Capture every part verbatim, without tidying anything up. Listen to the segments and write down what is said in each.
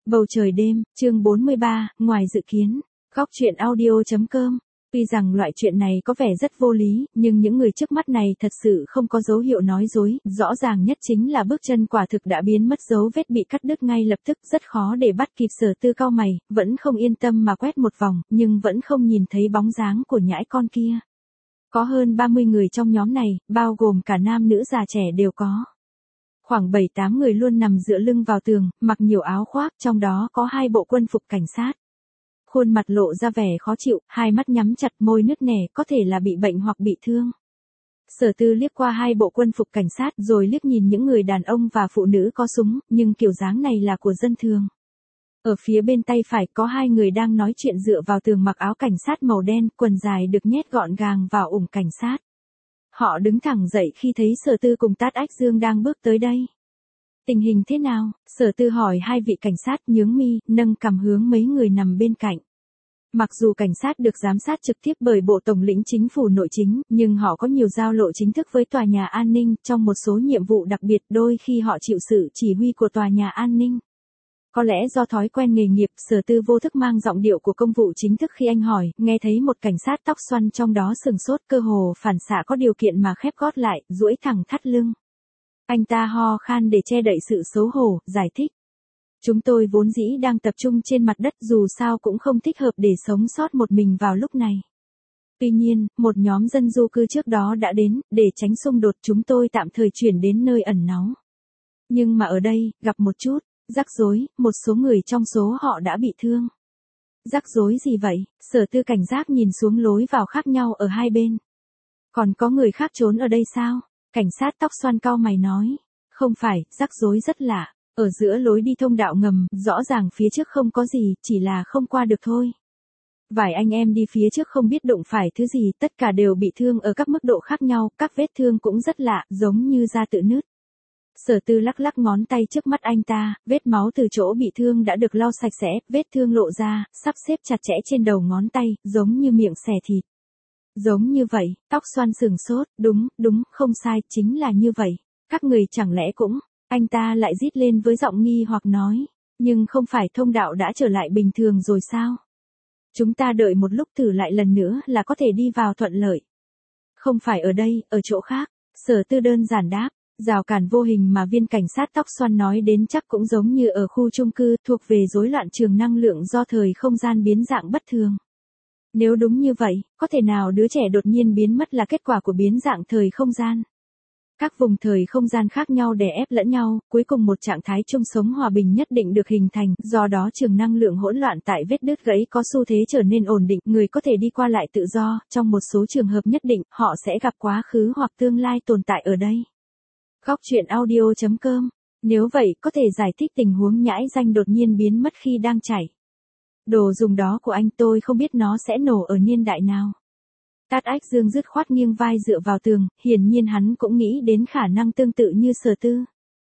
Bầu trời đêm, chương bốn mươi ba, ngoài dự kiến. Góc truyện audio.com. Tuy rằng loại chuyện này có vẻ rất vô lý, nhưng những người trước mắt này thật sự không có dấu hiệu nói dối, rõ ràng nhất chính là bước chân quả thực đã biến mất, dấu vết bị cắt đứt ngay lập tức, rất khó để bắt kịp. Sở Tư cau mày, vẫn không yên tâm mà quét một vòng, nhưng vẫn không nhìn thấy bóng dáng của nhãi con kia. Có hơn ba mươi người trong nhóm này, bao gồm cả nam nữ già trẻ đều có. Khoảng bảy tám người luôn nằm dựa lưng vào tường, mặc nhiều áo khoác, trong đó có hai bộ quân phục cảnh sát. Khuôn mặt lộ ra vẻ khó chịu, hai mắt nhắm chặt, môi nứt nẻ, có thể là bị bệnh hoặc bị thương. Sở Tư liếc qua hai bộ quân phục cảnh sát rồi liếc nhìn những người đàn ông và phụ nữ có súng, nhưng kiểu dáng này là của dân thường. Ở phía bên tay phải có hai người đang nói chuyện dựa vào tường, mặc áo cảnh sát màu đen, quần dài được nhét gọn gàng vào ủng cảnh sát. Họ đứng thẳng dậy khi thấy Sở Tư cùng Tát Ách Dương đang bước tới đây. Tình hình thế nào? Sở Tư hỏi hai vị cảnh sát, nhướng mi, nâng cằm hướng mấy người nằm bên cạnh. Mặc dù cảnh sát được giám sát trực tiếp bởi Bộ Tổng lĩnh Chính phủ Nội chính, nhưng họ có nhiều giao lộ chính thức với tòa nhà an ninh, trong một số nhiệm vụ đặc biệt đôi khi họ chịu sự chỉ huy của tòa nhà an ninh. Có lẽ do thói quen nghề nghiệp, Sở Tư vô thức mang giọng điệu của công vụ chính thức khi anh hỏi, nghe thấy một cảnh sát tóc xoăn trong đó sừng sốt, cơ hồ phản xạ có điều kiện mà khép gót lại, duỗi thẳng thắt lưng. Anh ta ho khan để che đậy sự xấu hổ, giải thích. Chúng tôi vốn dĩ đang tập trung trên mặt đất, dù sao cũng không thích hợp để sống sót một mình vào lúc này. Tuy nhiên, một nhóm dân du cư trước đó đã đến, để tránh xung đột chúng tôi tạm thời chuyển đến nơi ẩn náu. Nhưng mà ở đây, gặp một chút rắc rối, một số người trong số họ đã bị thương. Rắc rối gì vậy? Sở Tư cảnh giác nhìn xuống lối vào khác nhau ở hai bên. Còn có người khác trốn ở đây sao? Cảnh sát tóc xoăn cau mày nói. Không phải, rắc rối rất lạ. Ở giữa lối đi thông đạo ngầm, rõ ràng phía trước không có gì, chỉ là không qua được thôi. Vài anh em đi phía trước không biết đụng phải thứ gì, tất cả đều bị thương ở các mức độ khác nhau, các vết thương cũng rất lạ, giống như da tự nứt. Sở Tư lắc lắc ngón tay trước mắt anh ta, vết máu từ chỗ bị thương đã được lau sạch sẽ, vết thương lộ ra, sắp xếp chặt chẽ trên đầu ngón tay, giống như miệng xẻ thịt. Giống như vậy, tóc xoăn sừng sốt, đúng, đúng, không sai, chính là như vậy. Các người chẳng lẽ cũng, anh ta lại rít lên với giọng nghi hoặc nói, nhưng không phải thông đạo đã trở lại bình thường rồi sao? Chúng ta đợi một lúc thử lại lần nữa là có thể đi vào thuận lợi. Không phải ở đây, ở chỗ khác, Sở Tư đơn giản đáp. Rào cản vô hình mà viên cảnh sát tóc xoăn nói đến chắc cũng giống như ở khu chung cư, thuộc về rối loạn trường năng lượng do thời không gian biến dạng bất thường. Nếu đúng như vậy, có thể nào đứa trẻ đột nhiên biến mất là kết quả của biến dạng thời không gian? Các vùng thời không gian khác nhau đè ép lẫn nhau, cuối cùng một trạng thái chung sống hòa bình nhất định được hình thành, do đó trường năng lượng hỗn loạn tại vết đứt gãy có xu thế trở nên ổn định, người có thể đi qua lại tự do, trong một số trường hợp nhất định, họ sẽ gặp quá khứ hoặc tương lai tồn tại ở đây. Góc truyện audio.com. Nếu vậy, có thể giải thích tình huống nhãi danh đột nhiên biến mất khi đang chạy. Đồ dùng đó của anh, tôi không biết nó sẽ nổ ở niên đại nào. Tát Ách Dương dứt khoát nghiêng vai dựa vào tường, hiển nhiên hắn cũng nghĩ đến khả năng tương tự như Sở Tư.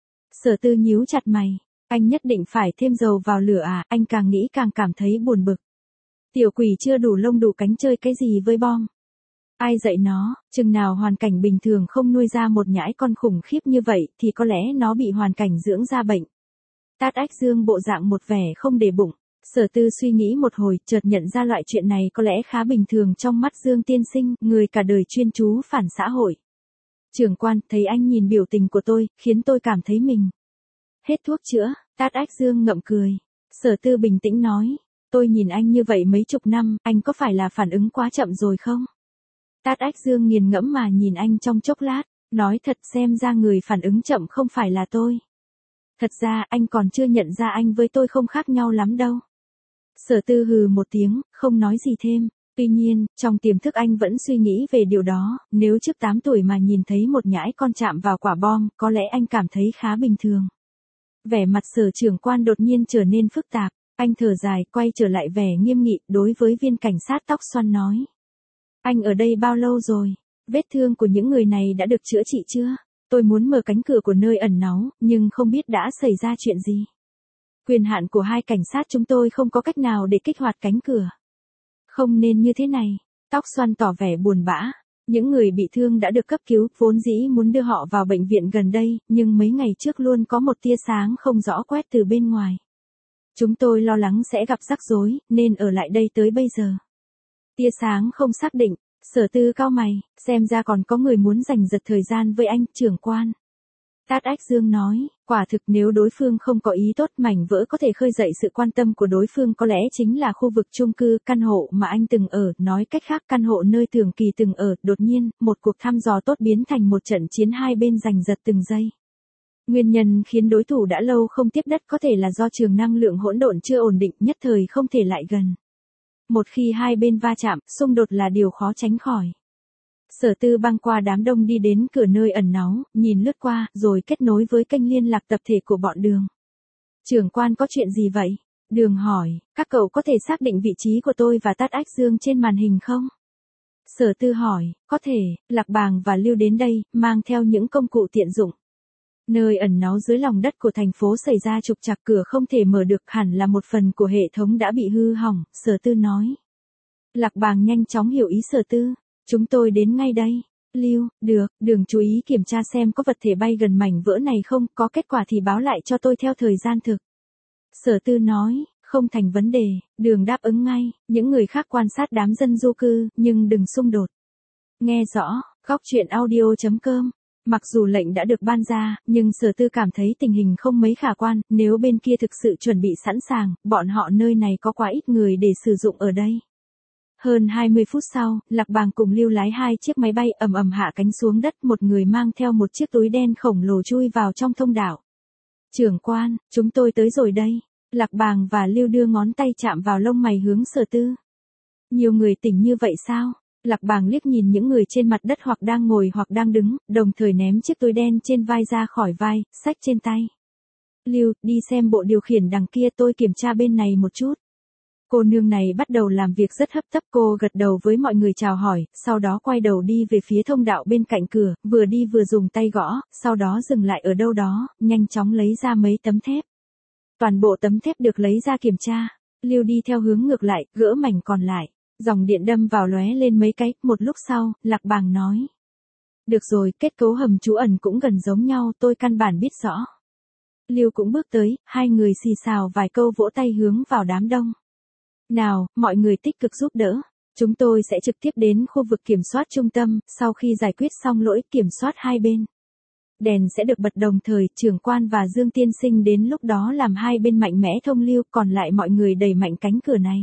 Sở Tư nhíu chặt mày. Anh nhất định phải thêm dầu vào lửa à? Anh càng nghĩ càng cảm thấy buồn bực. Tiểu quỷ chưa đủ lông đủ cánh chơi cái gì với bom? Ai dạy nó? Chừng nào hoàn cảnh bình thường không nuôi ra một nhãi con khủng khiếp như vậy, thì có lẽ nó bị hoàn cảnh dưỡng ra bệnh. Tát Ách Dương bộ dạng một vẻ không để bụng. Sở Tư suy nghĩ một hồi, chợt nhận ra loại chuyện này có lẽ khá bình thường trong mắt Dương tiên sinh, người cả đời chuyên chú phản xã hội. Trưởng quan, thấy anh nhìn biểu tình của tôi, khiến tôi cảm thấy mình hết thuốc chữa. Tát Ách Dương ngậm cười. Sở Tư bình tĩnh nói, tôi nhìn anh như vậy mấy chục năm, anh có phải là phản ứng quá chậm rồi không? Tát Ách Dương nghiền ngẫm mà nhìn anh trong chốc lát, nói thật, xem ra người phản ứng chậm không phải là tôi. Thật ra anh còn chưa nhận ra anh với tôi không khác nhau lắm đâu. Sở Tư hừ một tiếng, không nói gì thêm. Tuy nhiên, trong tiềm thức anh vẫn suy nghĩ về điều đó, nếu trước tám tuổi mà nhìn thấy một nhãi con chạm vào quả bom, có lẽ anh cảm thấy khá bình thường. Vẻ mặt Sở trưởng quan đột nhiên trở nên phức tạp, anh thở dài, quay trở lại vẻ nghiêm nghị, đối với viên cảnh sát tóc xoăn nói. Anh ở đây bao lâu rồi? Vết thương của những người này đã được chữa trị chưa? Tôi muốn mở cánh cửa của nơi ẩn náu, nhưng không biết đã xảy ra chuyện gì. Quyền hạn của hai cảnh sát chúng tôi không có cách nào để kích hoạt cánh cửa. Không nên như thế này. Tóc xoăn tỏ vẻ buồn bã. Những người bị thương đã được cấp cứu, vốn dĩ muốn đưa họ vào bệnh viện gần đây, nhưng mấy ngày trước luôn có một tia sáng không rõ quét từ bên ngoài. Chúng tôi lo lắng sẽ gặp rắc rối, nên ở lại đây tới bây giờ. Tia sáng không xác định, Sở Tư cau mày, xem ra còn có người muốn giành giật thời gian với anh, trưởng quan. Tát Ách Dương nói, quả thực nếu đối phương không có ý tốt, mảnh vỡ có thể khơi dậy sự quan tâm của đối phương, có lẽ chính là khu vực chung cư, căn hộ mà anh từng ở, nói cách khác căn hộ nơi Tưởng Kỳ từng ở. Đột nhiên, một cuộc thăm dò tốt biến thành một trận chiến hai bên giành giật từng giây. Nguyên nhân khiến đối thủ đã lâu không tiếp đất có thể là do trường năng lượng hỗn độn chưa ổn định, nhất thời không thể lại gần. Một khi hai bên va chạm, xung đột là điều khó tránh khỏi. Sở Tư băng qua đám đông đi đến cửa nơi ẩn náu, nhìn lướt qua, rồi kết nối với kênh liên lạc tập thể của bọn Đường. Trưởng quan có chuyện gì vậy? Đường hỏi, các cậu có thể xác định vị trí của tôi và Tát Ách Dương trên màn hình không? Sở Tư hỏi, có thể. Lạc Bàng và Lưu đến đây, mang theo những công cụ tiện dụng. Nơi ẩn náu dưới lòng đất của thành phố xảy ra trục trặc, cửa không thể mở được, hẳn là một phần của hệ thống đã bị hư hỏng, Sở Tư nói. Lạc Bàng nhanh chóng hiểu ý Sở Tư. Chúng tôi đến ngay đây. Lưu, được, Đường chú ý kiểm tra xem có vật thể bay gần mảnh vỡ này không, có kết quả thì báo lại cho tôi theo thời gian thực. Sở Tư nói, không thành vấn đề. Đường đáp ứng ngay, những người khác quan sát đám dân du cư, nhưng đừng xung đột. Nghe rõ, góc truyện audio chấm com. Mặc dù lệnh đã được ban ra, nhưng Sở Tư cảm thấy tình hình không mấy khả quan, nếu bên kia thực sự chuẩn bị sẵn sàng, bọn họ nơi này có quá ít người để sử dụng ở đây. Hơn hai mươi phút sau, Lạc Bàng cùng Lưu lái hai chiếc máy bay ầm ầm hạ cánh xuống đất, một người mang theo một chiếc túi đen khổng lồ chui vào trong thông đạo. Trưởng quan, chúng tôi tới rồi đây. Lạc Bàng và Lưu đưa ngón tay chạm vào lông mày hướng Sở Tư. Nhiều người tỉnh như vậy sao? Lạc Bàng liếc nhìn những người trên mặt đất hoặc đang ngồi hoặc đang đứng, đồng thời ném chiếc túi đen trên vai ra khỏi vai, xách trên tay. Lưu, đi xem bộ điều khiển đằng kia, tôi kiểm tra bên này một chút. Cô nương này bắt đầu làm việc rất hấp tấp, cô gật đầu với mọi người chào hỏi, sau đó quay đầu đi về phía thông đạo bên cạnh cửa, vừa đi vừa dùng tay gõ, sau đó dừng lại ở đâu đó, nhanh chóng lấy ra mấy tấm thép. Toàn bộ tấm thép được lấy ra kiểm tra. Lưu đi theo hướng ngược lại, gỡ mảnh còn lại. Dòng điện đâm vào lóe lên mấy cái, một lúc sau, Lạc Bàng nói. Được rồi, kết cấu hầm trú ẩn cũng gần giống nhau, tôi căn bản biết rõ. Lưu cũng bước tới, hai người xì xào vài câu vỗ tay hướng vào đám đông. Nào, mọi người tích cực giúp đỡ. Chúng tôi sẽ trực tiếp đến khu vực kiểm soát trung tâm, sau khi giải quyết xong lỗi kiểm soát hai bên. Đèn sẽ được bật đồng thời, trưởng quan và Dương Tiên Sinh đến lúc đó làm hai bên mạnh mẽ thông lưu, còn lại mọi người đẩy mạnh cánh cửa này.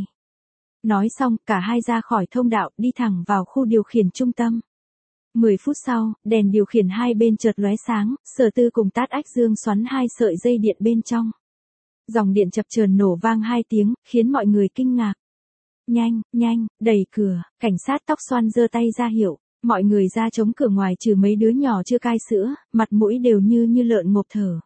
Nói xong, cả hai ra khỏi thông đạo, đi thẳng vào khu điều khiển trung tâm. Mười phút sau, đèn điều khiển hai bên chợt lóe sáng, Sở Tư cùng Tát Ách Dương xoắn hai sợi dây điện bên trong. Dòng điện chập chờn nổ vang hai tiếng, khiến mọi người kinh ngạc. Nhanh, nhanh, đẩy cửa, cảnh sát tóc xoăn giơ tay ra hiệu, mọi người ra chống cửa ngoài trừ mấy đứa nhỏ chưa cai sữa, mặt mũi đều như như lợn ngộp thở.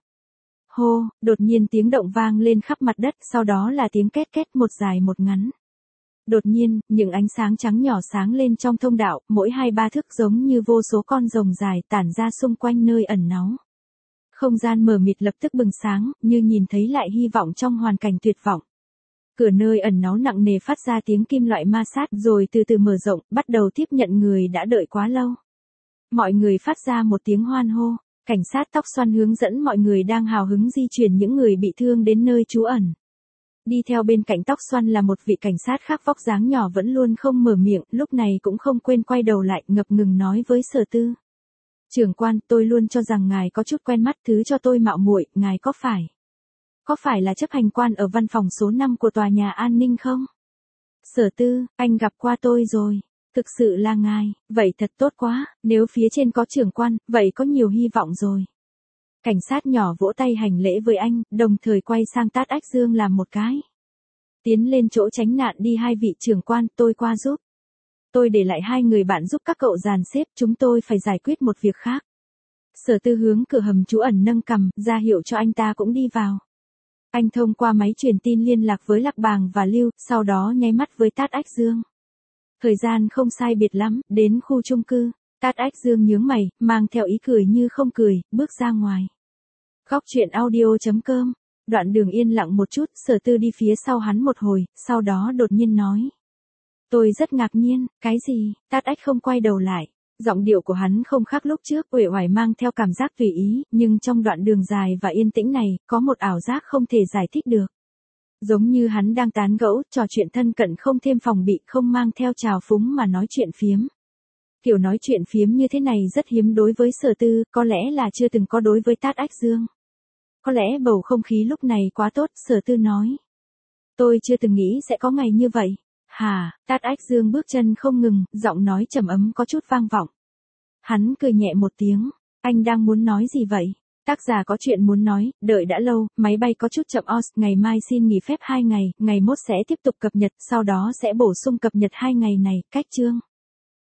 Hô, đột nhiên tiếng động vang lên khắp mặt đất, sau đó là tiếng két két một dài một ngắn. Đột nhiên, những ánh sáng trắng nhỏ sáng lên trong thông đạo, mỗi hai ba thước giống như vô số con rồng dài tản ra xung quanh nơi ẩn náu. Không gian mờ mịt lập tức bừng sáng, như nhìn thấy lại hy vọng trong hoàn cảnh tuyệt vọng. Cửa nơi ẩn náu nặng nề phát ra tiếng kim loại ma sát, rồi từ từ mở rộng, bắt đầu tiếp nhận người đã đợi quá lâu. Mọi người phát ra một tiếng hoan hô, cảnh sát tóc xoăn hướng dẫn mọi người đang hào hứng di chuyển những người bị thương đến nơi trú ẩn. Đi theo bên cạnh tóc xoăn là một vị cảnh sát khác vóc dáng nhỏ vẫn luôn không mở miệng, lúc này cũng không quên quay đầu lại, ngập ngừng nói với Sở Tư. Trưởng quan, tôi luôn cho rằng ngài có chút quen mắt, thứ cho tôi mạo muội, ngài có phải? Có phải là chấp hành quan ở văn phòng số năm của tòa nhà an ninh không? Sở Tư, anh gặp qua tôi rồi. Thực sự là ngài, vậy thật tốt quá, nếu phía trên có trưởng quan, vậy có nhiều hy vọng rồi. Cảnh sát nhỏ vỗ tay hành lễ với anh, đồng thời quay sang Tát Ách Dương làm một cái. Tiến lên chỗ tránh nạn đi, hai vị trưởng quan, tôi qua giúp. Tôi để lại hai người bạn giúp các cậu dàn xếp, chúng tôi phải giải quyết một việc khác. Sở Tư hướng cửa hầm trú ẩn nâng cằm, ra hiệu cho anh ta cũng đi vào. Anh thông qua máy truyền tin liên lạc với Lạc Bàng và Lưu, sau đó nháy mắt với Tát Ách Dương. Thời gian không sai biệt lắm, đến khu chung cư, Tát Ách Dương nhướng mày, mang theo ý cười như không cười, bước ra ngoài. Góc truyện audio chấm com. Đoạn Đường yên lặng một chút, Sở Tư đi phía sau hắn một hồi, sau đó đột nhiên nói. Tôi rất ngạc nhiên, cái gì? Tát Ách không quay đầu lại. Giọng điệu của hắn không khác lúc trước, uể oải mang theo cảm giác tùy ý, nhưng trong đoạn đường dài và yên tĩnh này, có một ảo giác không thể giải thích được. Giống như hắn đang tán gẫu, trò chuyện thân cận không thêm phòng bị, không mang theo trào phúng mà nói chuyện phiếm. Kiểu nói chuyện phiếm như thế này rất hiếm đối với Sở Tư, có lẽ là chưa từng có đối với Tát Ách Dương. Có lẽ bầu không khí lúc này quá tốt, Sở Tư nói. Tôi chưa từng nghĩ sẽ có ngày như vậy. Hà, Tát Ách Dương bước chân không ngừng, giọng nói trầm ấm có chút vang vọng. Hắn cười nhẹ một tiếng, anh đang muốn nói gì vậy? Tác giả có chuyện muốn nói, đợi đã lâu, máy bay có chút chậm os, ngày mai xin nghỉ phép hai ngày, ngày mốt sẽ tiếp tục cập nhật, sau đó sẽ bổ sung cập nhật hai ngày này, cách chương.